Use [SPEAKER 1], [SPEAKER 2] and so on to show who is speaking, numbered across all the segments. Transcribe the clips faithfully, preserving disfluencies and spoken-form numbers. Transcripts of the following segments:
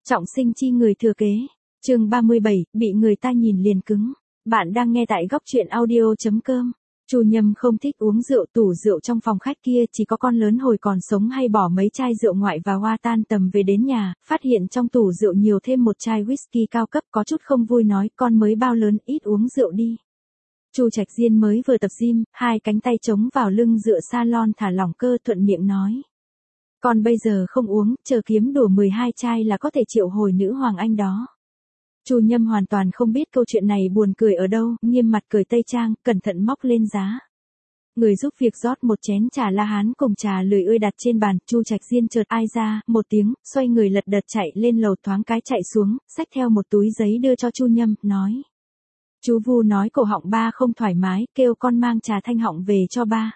[SPEAKER 1] Trọng sinh chi người thừa kế. Chương ba mươi bảy, bị người ta nhìn liền cứng. Bạn đang nghe tại góc truyện audio chấm com. Chu Nhâm không thích uống rượu, tủ rượu trong phòng khách kia chỉ có con lớn hồi còn sống hay bỏ mấy chai rượu ngoại và hoa tan tầm về đến nhà, phát hiện trong tủ rượu nhiều thêm một chai whisky cao cấp, có chút không vui nói, con mới bao lớn, ít uống rượu đi. Chu Trạch Diên mới vừa tập gym, hai cánh tay chống vào lưng dựa salon thả lỏng cơ, thuận miệng nói. Con bây giờ không uống, chờ kiếm đủ mười hai chai là có thể triệu hồi nữ hoàng anh đó. Chu Nhâm hoàn toàn không biết câu chuyện này buồn cười ở đâu, nghiêm mặt cởi tây trang, cẩn thận móc lên giá. Người giúp việc rót một chén trà La Hán cùng trà lười ươi đặt trên bàn, Chu Trạch Diên chợt ai ra, một tiếng, xoay người lật đật chạy lên lầu, thoáng cái chạy xuống, xách theo một túi giấy đưa cho Chu Nhâm, nói. Chú Vu nói cổ họng ba không thoải mái, kêu con mang trà thanh họng về cho ba.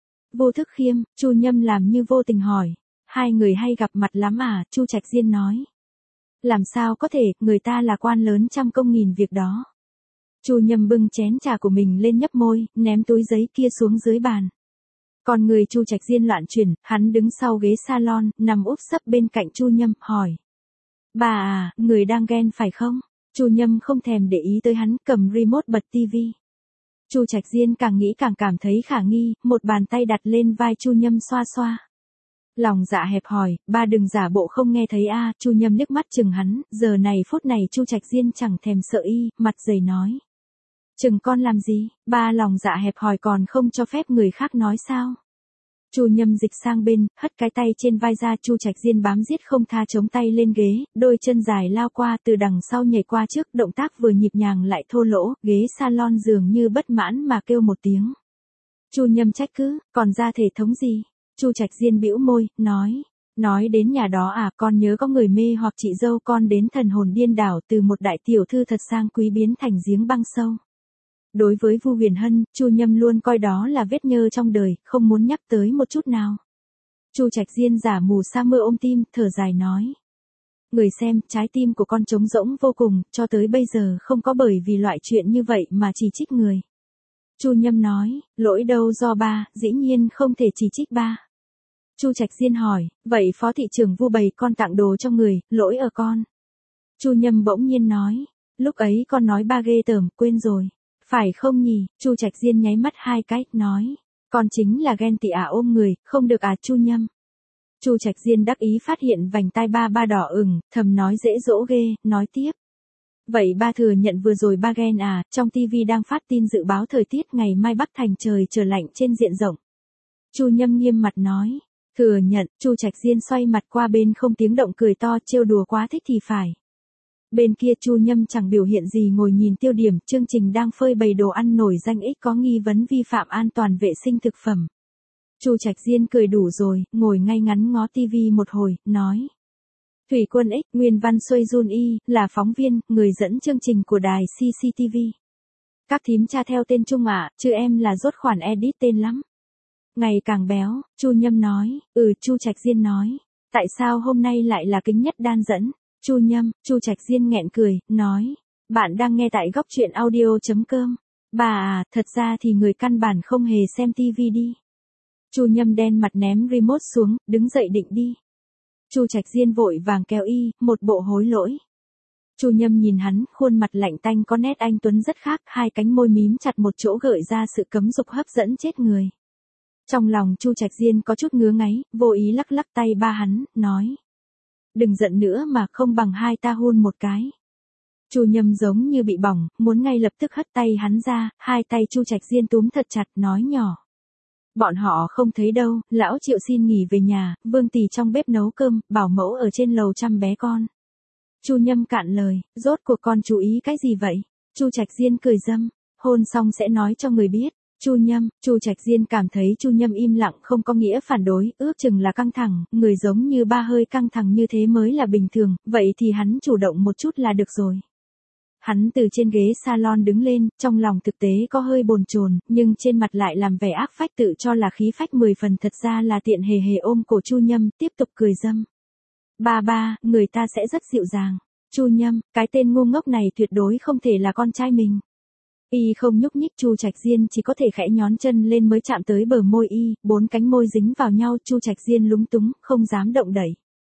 [SPEAKER 1] Vô Thức Khiêm, Chu Nhâm làm như vô tình hỏi. Hai người hay gặp mặt lắm à, Chu Trạch Diên nói. Làm sao có thể, người ta là quan lớn trăm công nghìn việc đó. Chu Nhâm bưng chén trà của mình lên nhấp môi, ném túi giấy kia xuống dưới bàn. Còn người Chu Trạch Diên loạn chuyển, hắn đứng sau ghế salon, nằm úp sấp bên cạnh Chu Nhâm, hỏi. Bà à, người đang ghen phải không? Chu Nhâm không thèm để ý tới hắn, cầm remote bật tivi. Chu Trạch Diên càng nghĩ càng cảm thấy khả nghi, một bàn tay đặt lên vai Chu Nhâm xoa xoa. Lòng dạ hẹp hòi, ba đừng giả bộ không nghe thấy a. Chu Nhâm liếc mắt chừng hắn, giờ này phút này Chu Trạch Diên chẳng thèm sợ y, mặt dày nói. Chừng con làm gì, ba lòng dạ hẹp hòi còn không cho phép người khác nói sao? Chu Nhâm dịch sang bên, hất cái tay trên vai ra, Chu Trạch Diên bám giết không tha chống tay lên ghế, đôi chân dài lao qua từ đằng sau nhảy qua trước, động tác vừa nhịp nhàng lại thô lỗ, ghế salon dường như bất mãn mà kêu một tiếng. Chu Nhâm trách cứ, còn ra thể thống gì? Chu Trạch Diên bĩu môi, nói, nói đến nhà đó à, con nhớ có người mê hoặc chị dâu con đến thần hồn điên đảo, từ một đại tiểu thư thật sang quý biến thành giếng băng sâu. Đối với Vu Huyền Hân, Chu Nhâm luôn coi đó là vết nhơ trong đời, không muốn nhắc tới một chút nào. Chu Trạch Diên giả mù sa mưa ôm tim, thở dài nói. Người xem, trái tim của con trống rỗng vô cùng, cho tới bây giờ không có bởi vì loại chuyện như vậy mà chỉ trích người. Chu Nhâm nói, lỗi đâu do ba, dĩ nhiên không thể chỉ trích ba. Chu Trạch Diên hỏi, vậy phó thị trưởng Vu bày con tặng đồ cho người, lỗi ở con. Chu Nhâm bỗng nhiên nói, lúc ấy con nói ba ghê tởm, quên rồi. Phải không nhỉ? Chu Trạch Diên nháy mắt hai cái, nói, con chính là ghen tị à ôm người, không được à Chu Nhâm. Chu Trạch Diên đắc ý phát hiện vành tai ba ba đỏ ửng, thầm nói dễ dỗ ghê, nói tiếp. Vậy ba thừa nhận vừa rồi ba ghen à, trong tivi đang phát tin dự báo thời tiết ngày mai Bắc Thành trời trở lạnh trên diện rộng. Chu Nhâm nghiêm mặt nói, thừa nhận. Chu Trạch Diên xoay mặt qua bên không tiếng động cười to, trêu đùa quá thích thì phải. Bên kia Chu Nhâm chẳng biểu hiện gì ngồi nhìn tiêu điểm, chương trình đang phơi bày đồ ăn nổi danh ích có nghi vấn vi phạm an toàn vệ sinh thực phẩm. Chu Trạch Diên cười đủ rồi, ngồi ngay ngắn ngó tivi một hồi, nói. Thủy Quân X, nguyên văn Xuôi Jun Y, là phóng viên, người dẫn chương trình của đài xê xê tê vê. Các thím tra theo tên Trung ạ, chứ em là rốt khoản edit tên lắm. Ngày càng béo, Chu Nhâm nói, ừ Chu Trạch Diên nói. Tại sao hôm nay lại là kính nhất đan dẫn? Chu Nhâm, Chu Trạch Diên nghẹn cười, nói. Bạn đang nghe tại góc truyện audio chấm com. Bà à, thật ra thì người căn bản không hề xem tivi đi. Chu Nhâm đen mặt ném remote xuống, đứng dậy định đi. Chu Trạch Diên vội vàng kéo y, một bộ hối lỗi. Chu Nhâm nhìn hắn, khuôn mặt lạnh tanh có nét anh tuấn rất khác, hai cánh môi mím chặt một chỗ gợi ra sự cấm dục hấp dẫn chết người. Trong lòng Chu Trạch Diên có chút ngứa ngáy, vô ý lắc lắc tay ba hắn, nói. Đừng giận nữa mà không bằng hai ta hôn một cái. Chu Nhâm giống như bị bỏng, muốn ngay lập tức hất tay hắn ra, hai tay Chu Trạch Diên túm thật chặt, nói nhỏ. Bọn họ không thấy đâu, lão Triệu xin nghỉ về nhà, Vương Tỳ trong bếp nấu cơm, bảo mẫu ở trên lầu chăm bé con. Chu Nhâm cạn lời, rốt cuộc con chú ý cái gì vậy? Chu Trạch Diên cười dâm, hôn xong sẽ nói cho người biết. Chu Nhâm, Chu Trạch Diên cảm thấy Chu Nhâm im lặng không có nghĩa phản đối, ước chừng là căng thẳng, người giống như ba hơi căng thẳng như thế mới là bình thường, vậy thì hắn chủ động một chút là được rồi. Hắn từ trên ghế salon đứng lên, trong lòng thực tế có hơi bồn chồn, nhưng trên mặt lại làm vẻ ác phách tự cho là khí phách mười phần, thật ra là tiện hề hề ôm cổ Chu Nhâm, tiếp tục cười dâm. Ba ba, người ta sẽ rất dịu dàng. Chu Nhâm, cái tên ngu ngốc này tuyệt đối không thể là con trai mình. Y không nhúc nhích, Chu Trạch Diên chỉ có thể khẽ nhón chân lên mới chạm tới bờ môi y, bốn cánh môi dính vào nhau, Chu Trạch Diên lúng túng, không dám động đẩy.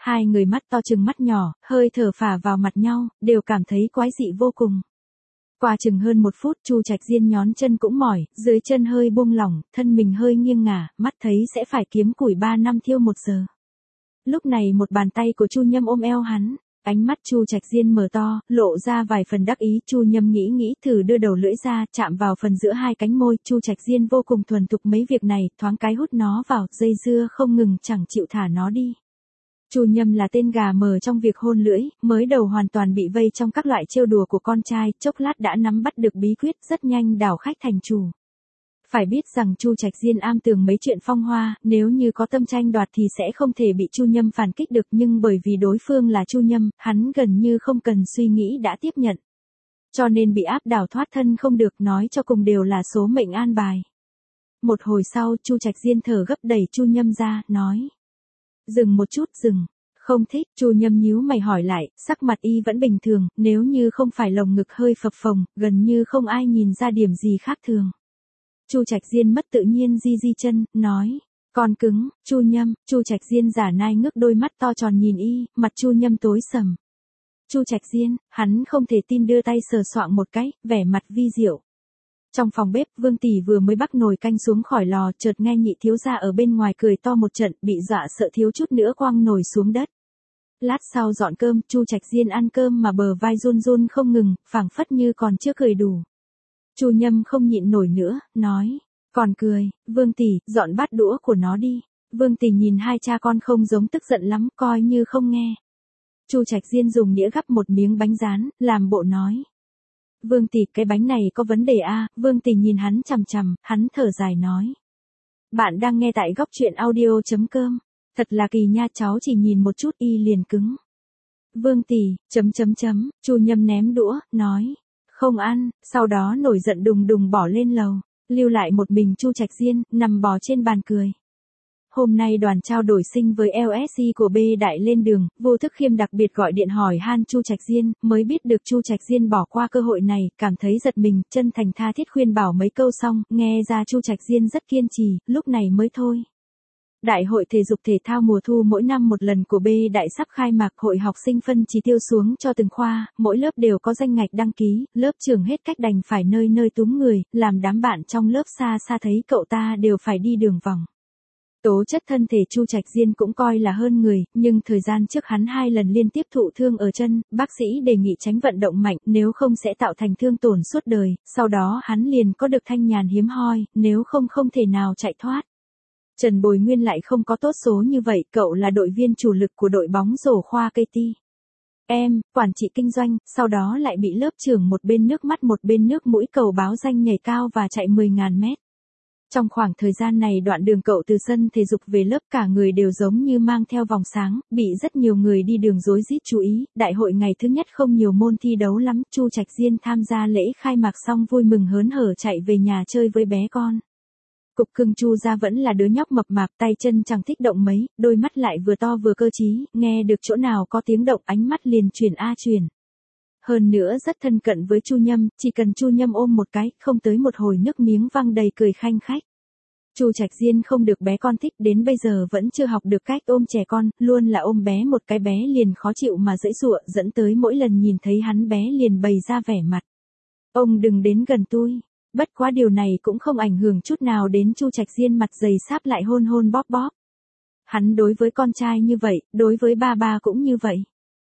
[SPEAKER 1] Hai người mắt to chừng mắt nhỏ, hơi thở phả vào mặt nhau, đều cảm thấy quái dị vô cùng. Qua chừng hơn một phút, Chu Trạch Diên nhón chân cũng mỏi, dưới chân hơi buông lỏng, thân mình hơi nghiêng ngả, mắt thấy sẽ phải kiếm củi ba năm thiêu một giờ. Lúc này một bàn tay của Chu Nhâm ôm eo hắn, ánh mắt Chu Trạch Diên mở to, lộ ra vài phần đắc ý. Chu Nhâm nghĩ nghĩ thử đưa đầu lưỡi ra, chạm vào phần giữa hai cánh môi. Chu Trạch Diên vô cùng thuần thục mấy việc này, thoáng cái hút nó vào, dây dưa không ngừng, chẳng chịu thả nó đi. Chu Nhâm là tên gà mờ trong việc hôn lưỡi, mới đầu hoàn toàn bị vây trong các loại trêu đùa của con trai, chốc lát đã nắm bắt được bí quyết, rất nhanh đảo khách thành chủ. Phải biết rằng Chu Trạch Diên am tường mấy chuyện phong hoa, nếu như có tâm tranh đoạt thì sẽ không thể bị Chu Nhâm phản kích được, nhưng bởi vì đối phương là Chu Nhâm, hắn gần như không cần suy nghĩ đã tiếp nhận. Cho nên bị áp đảo thoát thân không được, nói cho cùng đều là số mệnh an bài. Một hồi sau, Chu Trạch Diên thở gấp đẩy Chu Nhâm ra, nói: "Dừng một chút." "Dừng." "Không thích." Chu Nhâm nhíu mày hỏi lại, sắc mặt y vẫn bình thường, nếu như không phải lồng ngực hơi phập phồng, gần như không ai nhìn ra điểm gì khác thường. Chu Trạch Diên mất tự nhiên di di chân, nói: "Con cứng." "Chu Nhâm." Chu Trạch Diên giả nai ngước đôi mắt to tròn nhìn y, mặt Chu Nhâm tối sầm. Chu Trạch Diên, hắn không thể tin đưa tay sờ soạng một cái, vẻ mặt vi diệu. Trong phòng bếp, Vương tỷ vừa mới bắc nồi canh xuống khỏi lò, chợt nghe nhị thiếu gia ở bên ngoài cười to một trận, bị dọa sợ thiếu chút nữa quăng nồi xuống đất. Lát sau dọn cơm, Chu Trạch Diên ăn cơm mà bờ vai run run không ngừng, phảng phất như còn chưa cười đủ. Chu Nhâm không nhịn nổi nữa, nói: "Còn cười, Vương tỷ, dọn bát đũa của nó đi." Vương tỷ nhìn hai cha con không giống tức giận lắm, coi như không nghe. Chu Trạch Diên dùng đĩa gắp một miếng bánh rán, làm bộ nói: "Vương tỷ, cái bánh này có vấn đề a." À? Vương tỷ nhìn hắn chằm chằm, hắn thở dài nói: "Bạn đang nghe tại góc truyện audio chấm com. Thật là kỳ nha, cháu chỉ nhìn một chút y liền cứng." "Vương tỷ, chấm chấm chấm." Chu Nhâm ném đũa, nói: "Không ăn." Sau đó nổi giận đùng đùng bỏ lên lầu, lưu lại một mình Chu Trạch Diên, nằm bò trên bàn cười. Hôm nay đoàn trao đổi sinh với lờ ét xê của B Đại lên đường, Vô Thức Khiêm đặc biệt gọi điện hỏi han Chu Trạch Diên, mới biết được Chu Trạch Diên bỏ qua cơ hội này, cảm thấy giật mình, chân thành tha thiết khuyên bảo mấy câu xong, nghe ra Chu Trạch Diên rất kiên trì, lúc này mới thôi. Đại hội thể dục thể thao mùa thu mỗi năm một lần của B Đại sắp khai mạc, hội học sinh phân chỉ tiêu xuống cho từng khoa, mỗi lớp đều có danh ngạch đăng ký, lớp trưởng hết cách đành phải nơi nơi túm người, làm đám bạn trong lớp xa xa thấy cậu ta đều phải đi đường vòng. Tố chất thân thể Chu Trạch Diên cũng coi là hơn người, nhưng thời gian trước hắn hai lần liên tiếp thụ thương ở chân, bác sĩ đề nghị tránh vận động mạnh, nếu không sẽ tạo thành thương tổn suốt đời, sau đó hắn liền có được thanh nhàn hiếm hoi, nếu không không thể nào chạy thoát. Trần Bồi Nguyên lại không có tốt số như vậy, cậu là đội viên chủ lực của đội bóng rổ khoa K T. Em, quản trị kinh doanh, sau đó lại bị lớp trưởng một bên nước mắt một bên nước mũi cầu báo danh nhảy cao và chạy mười nghìn mét. Trong khoảng thời gian này đoạn đường cậu từ sân thể dục về lớp cả người đều giống như mang theo vòng sáng, bị rất nhiều người đi đường rối rít chú ý. Đại hội ngày thứ nhất không nhiều môn thi đấu lắm, Chu Trạch Diên tham gia lễ khai mạc xong vui mừng hớn hở chạy về nhà chơi với bé con. Cục cưng Chu gia vẫn là đứa nhóc mập mạp, tay chân chẳng thích động mấy, đôi mắt lại vừa to vừa cơ trí, nghe được chỗ nào có tiếng động ánh mắt liền chuyển a chuyển. Hơn nữa rất thân cận với Chu Nhâm, chỉ cần Chu Nhâm ôm một cái, không tới một hồi nước miếng văng đầy cười khanh khách. Chu Trạch Diên không được bé con thích, đến bây giờ vẫn chưa học được cách ôm trẻ con, luôn là ôm bé một cái bé liền khó chịu mà giãy giụa, dẫn tới mỗi lần nhìn thấy hắn bé liền bày ra vẻ mặt: "Ông đừng đến gần tôi." Bất quá điều này cũng không ảnh hưởng chút nào đến Chu Trạch Diên, mặt dày sáp lại hôn hôn bóp bóp. Hắn đối với con trai như vậy, đối với ba ba cũng như vậy.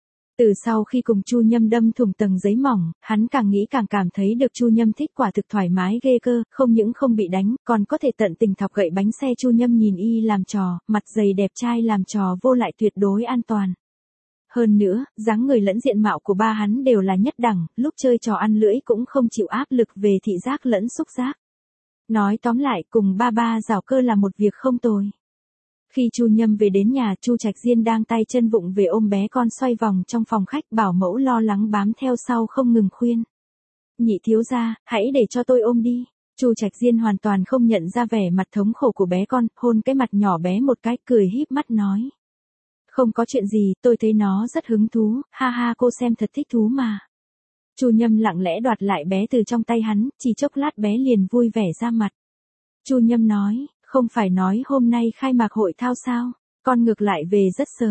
[SPEAKER 1] Từ sau khi cùng Chu Nhâm đâm thủng tầng giấy mỏng, hắn càng nghĩ càng cảm thấy được Chu Nhâm thích, quả thực thoải mái ghê cơ, không những không bị đánh, còn có thể tận tình thọc gậy bánh xe. Chu Nhâm nhìn y làm trò, mặt dày đẹp trai làm trò vô lại tuyệt đối an toàn. Hơn nữa, dáng người lẫn diện mạo của ba hắn đều là nhất đẳng, lúc chơi trò ăn lưỡi cũng không chịu áp lực về thị giác lẫn xúc giác. Nói tóm lại, cùng ba ba giảo cơ là một việc không tồi. Khi Chu Nhâm về đến nhà, Chu Trạch Diên đang tay chân vụng về ôm bé con xoay vòng trong phòng khách, bảo mẫu lo lắng bám theo sau không ngừng khuyên: "Nhị thiếu gia, hãy để cho tôi ôm đi." Chu Trạch Diên hoàn toàn không nhận ra vẻ mặt thống khổ của bé con, hôn cái mặt nhỏ bé một cái, cười híp mắt nói: "Không có chuyện gì, tôi thấy nó rất hứng thú, ha ha, cô xem thật thích thú mà." Chu Nhâm lặng lẽ đoạt lại bé từ trong tay hắn, chỉ chốc lát bé liền vui vẻ ra mặt. Chu Nhâm nói: "Không phải nói hôm nay khai mạc hội thao sao? Con ngược lại về rất sớm."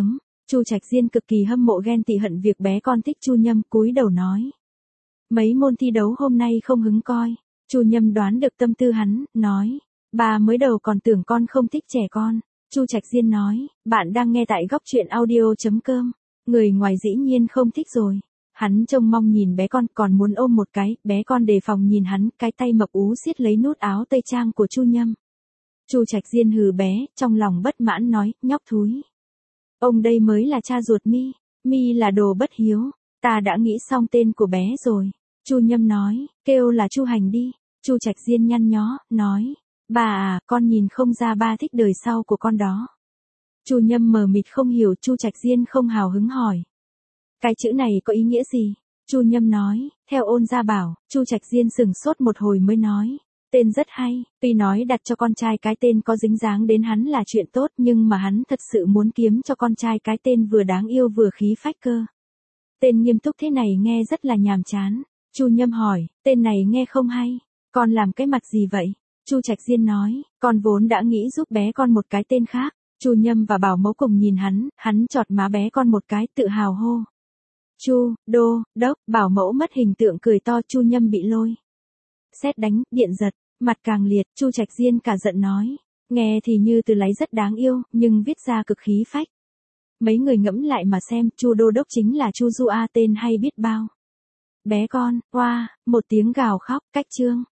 [SPEAKER 1] Chu Trạch Diên cực kỳ hâm mộ ghen tị hận việc bé con thích Chu Nhâm, cúi đầu nói. Mấy môn thi đấu hôm nay không hứng coi. Chu Nhâm đoán được tâm tư hắn, nói. Bà mới đầu còn tưởng con không thích trẻ con. Chu Trạch Diên nói, bạn đang nghe tại góc truyện audio.com. Người ngoài dĩ nhiên không thích rồi. Hắn trông mong nhìn bé con, còn muốn ôm một cái, bé con đề phòng nhìn hắn, cái tay mập ú siết lấy nút áo tây trang của Chu Nhâm. Chu Trạch Diên hừ bé, trong lòng bất mãn nói, nhóc thúi. Ông đây mới là cha ruột Mi, Mi là đồ bất hiếu, ta đã nghĩ xong tên của bé rồi. Chu Nhâm nói, kêu là Chu Hành đi. Chu Trạch Diên nhăn nhó, nói, bà à, con nhìn không ra ba thích đời sau của con đó. Chu Nhâm mờ mịt không hiểu, Chu Trạch Diên không hào hứng hỏi. Cái chữ này có ý nghĩa gì? Chu Nhâm nói, theo Ôn Gia bảo. Chu Trạch Diên sừng sốt một hồi mới nói, tên rất hay, tuy nói đặt cho con trai cái tên có dính dáng đến hắn là chuyện tốt, nhưng mà hắn thật sự muốn kiếm cho con trai cái tên vừa đáng yêu vừa khí phách cơ. Tên nghiêm túc thế này nghe rất là nhàm chán. Chu Nhâm hỏi, tên này nghe không hay, con làm cái mặt gì vậy? Chu Trạch Diên nói, con vốn đã nghĩ giúp bé con một cái tên khác. Chu Nhâm và bảo mẫu cùng nhìn hắn, hắn chọt má bé con một cái, tự hào hô. Chu, đô, đốc, bảo mẫu mất hình tượng cười to. Chu Nhâm bị lôi. Sét đánh, điện giật, mặt càng liệt. Chu Trạch Diên cả giận nói, nghe thì như từ lấy rất đáng yêu, nhưng viết ra cực khí phách. Mấy người ngẫm lại mà xem, Chu đô đốc chính là Chu Du A, tên hay biết bao. Bé con, oa, một tiếng gào khóc, cách chương.